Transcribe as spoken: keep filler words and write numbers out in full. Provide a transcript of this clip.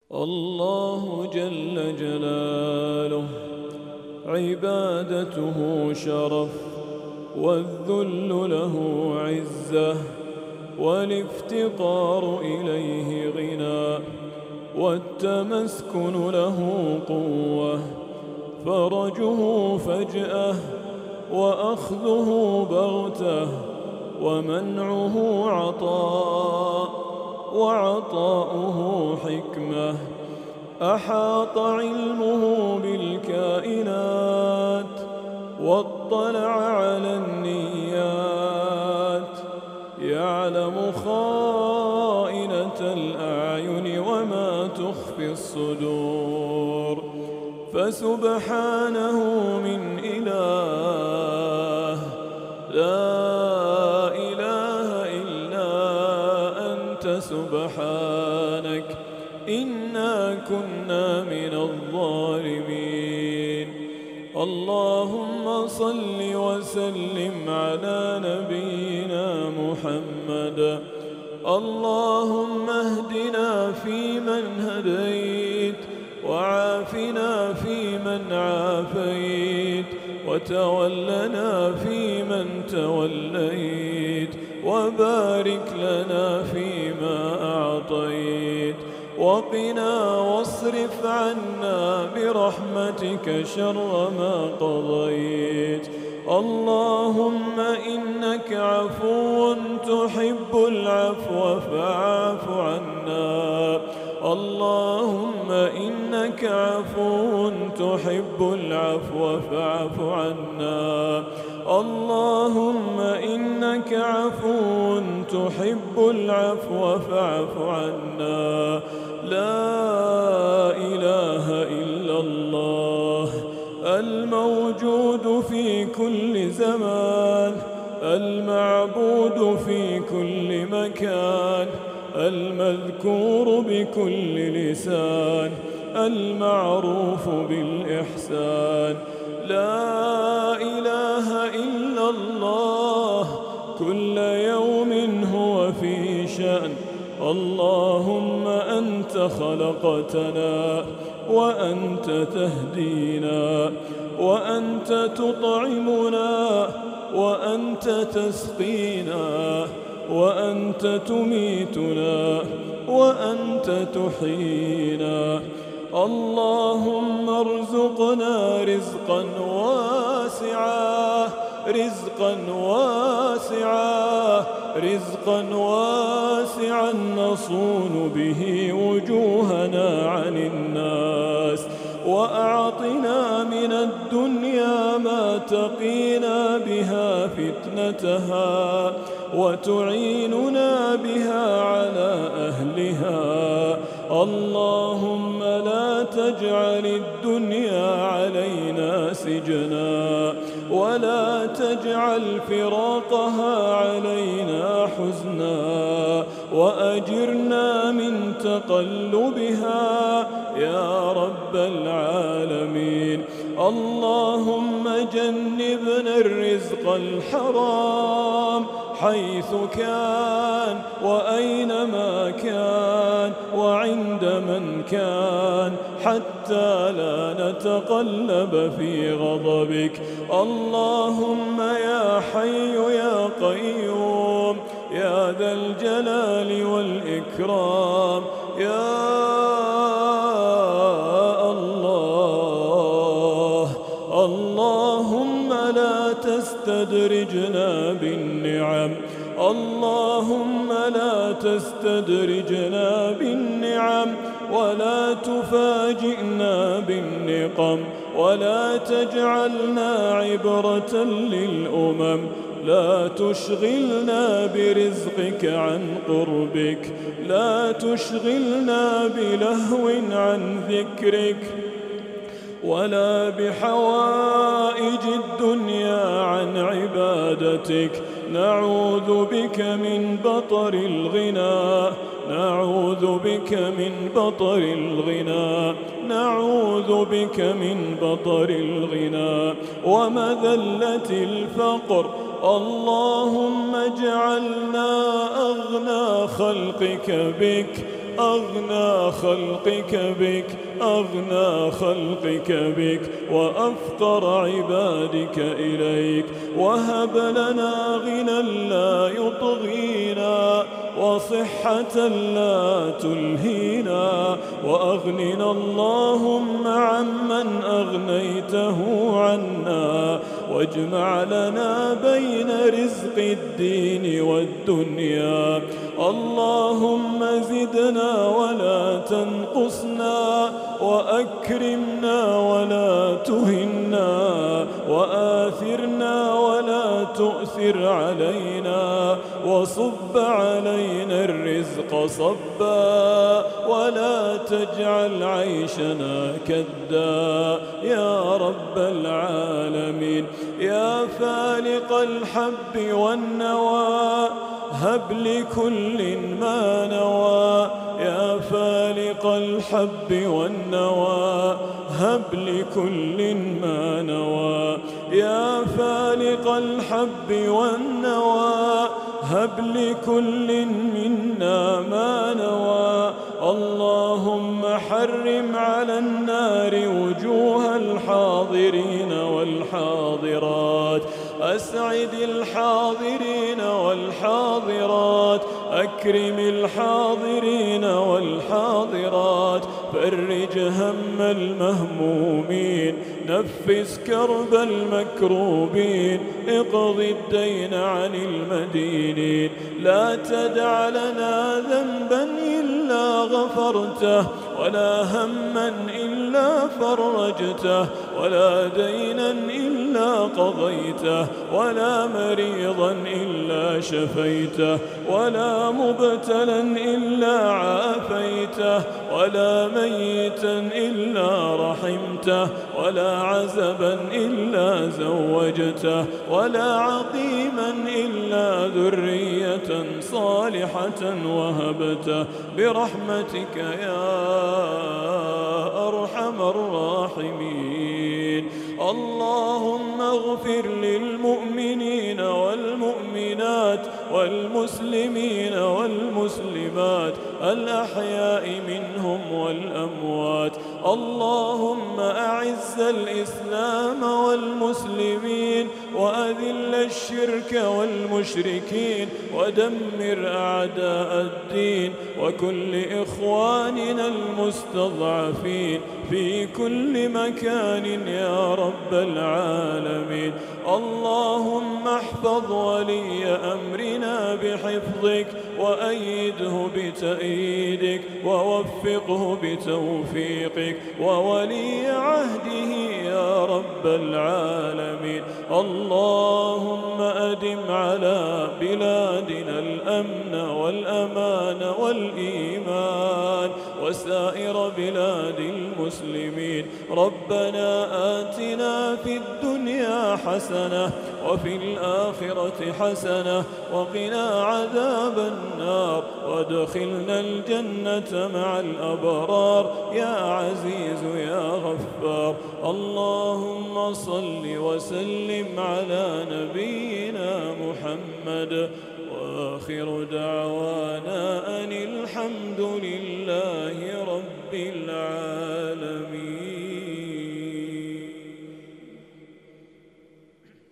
الله جل جلاله عبادته شرف، والذل له عزة، والافتقار إليه غنى، والتمسكن له قوة، فرجه فجأة وأخذه بغتة، ومنعه عطاء وعطاؤه حكمة. أحاط علمه بالكائنات، واطلع على النيات، يعلم خائنة الأعين وما تخفي الصدور. فسبحانه من إله لا إله إلا أنت سبحانك إنا كنا من الظالمين. اللهم صل وسلم على نبينا محمد. اللهم اهدنا فيمن هديت، وعافنا فيمن عافيت، وتولنا فيمن توليت، وبارك لنا فيما أعطيت، وقنا واصرف عنا برحمتك شر ما قضيت. اللهم إنك عفو تحب العفو فاعف عنا. اللهم إنك عفو تحب العفو فاعف عنا. اللهم إنك عفو تحب العفو فاعف عنا. لا إله إلا الله الموجود في كل زمان، المعبود في كل مكان، المذكور بكل لسان، المعروف بالإحسان. لا إله إلا الله كل يوم هو في شأن. اللهم أنت خلقتنا، وأنت تهدينا، وأنت تطعمنا، وأنت تسقينا، وأنت تميتنا، وأنت تحيينا. اللهم ارزقنا رزقا واسعا، رزقا واسعا، رزقا واسعا نصون به وجوهنا عن الناس. وأعطنا من الدنيا ما تقينا بها فتنتها، وتعيننا بها على أهلها. اللهم لا تجعل الدنيا علينا سجنا، ولا تجعل فراقها علينا حزنا، وأجرنا من تقلبها يا رب العالمين. اللهم جنبنا الرزق الحرام حيث كان، وأينما كان، وعند من كان، حتى لا نتقلب في غضبك. اللهم يا حي يا قيوم يا ذا الجلال والإكرام، يا الله اللهم لا تستدرجنا بالنعم، اللهم لا تستدرجنا بالنعم، ولا تفاجئنا بالنقم، ولا تجعلنا عبرة للأمم. لا تشغلنا برزقك عن قربك، لا تشغلنا بلهو عن ذكرك، ولا بحوائج الدنيا عن عبادتك. نعوذ بك من بطر الغنى، نعوذ بك من بطر الغنى، نعوذ بك من بطر الغنى ومذلة الفقر. اللهم اجعلنا أغنى خلقك بك، أغنى خلقك بك أغنى خلقك بك وأفقر عبادك إليك. وهب لنا غنى لا يطغينا وصحة لا تلهينا، وأغننا اللهم عمن أغنيته عنا، واجمع لنا بين رزق الدين والدنيا. اللهم زدنا ولا تنقصنا، وأكرمنا ولا تهنا، وآثرنا ولا تؤثر علينا، وصب علينا الرزق صبا، ولا تجعل عيشنا كدا يا رب العالمين. يا فالق الحب والنوى هب لكل ما نوى، يا فالق الحب والنوى هب لكل ما نوى، يا فالق الحب والنوى هب لكل منا ما نوى. اللهم حرم على النار وجوه الحاضرين والحاضرات، أسعد الحاضرين والحاضرات، أكرم الحاضرين والحاضرات، فرج هم المهمومين، نفس كرب المكروبين، اقض الدين عن المدينين. لا تدع لنا ذنبا إلا غفرته، ولا هما إلا فرجته، ولا دينا إلا قضيته، ولا مريضا إلا شفيته، ولا مبتلا إلا عافيته، ولا ميتا إلا رحمته، ولا عزبا إلا زوجته، ولا عقيما إلا ذرية صالحة وهبته برحمتك يا أرحم الراحمين. اللهم اغفر للمؤمنين والمؤمنات والمسلمين والمسلمات الأحياء منهم والأموات. اللهم أعز الإسلام والمسلمين، وأذل الشرك والمشركين، ودمر أعداء الدين، وكل إخواننا المستضعفين في كل مكان يا رب العالمين. اللهم احفظ ولي أمرنا بحفظك، وأيده بتأييدك، ووفقه بتوفيقك، وولي عهده يا رب العالمين. اللهم أدم على بلادنا الأمن والأمان والإيمان وسائر بلاد المسلمين. ربنا آتنا في الدنيا حسنة وفي الآخرة حسنة وقنا عذاب النار، وادخلنا الجنة مع الأبرار يا عزيز يا غفار. اللهم صل وسلم على نبينا محمد، وآخر دعوانا أن الحمد لله رب العالمين.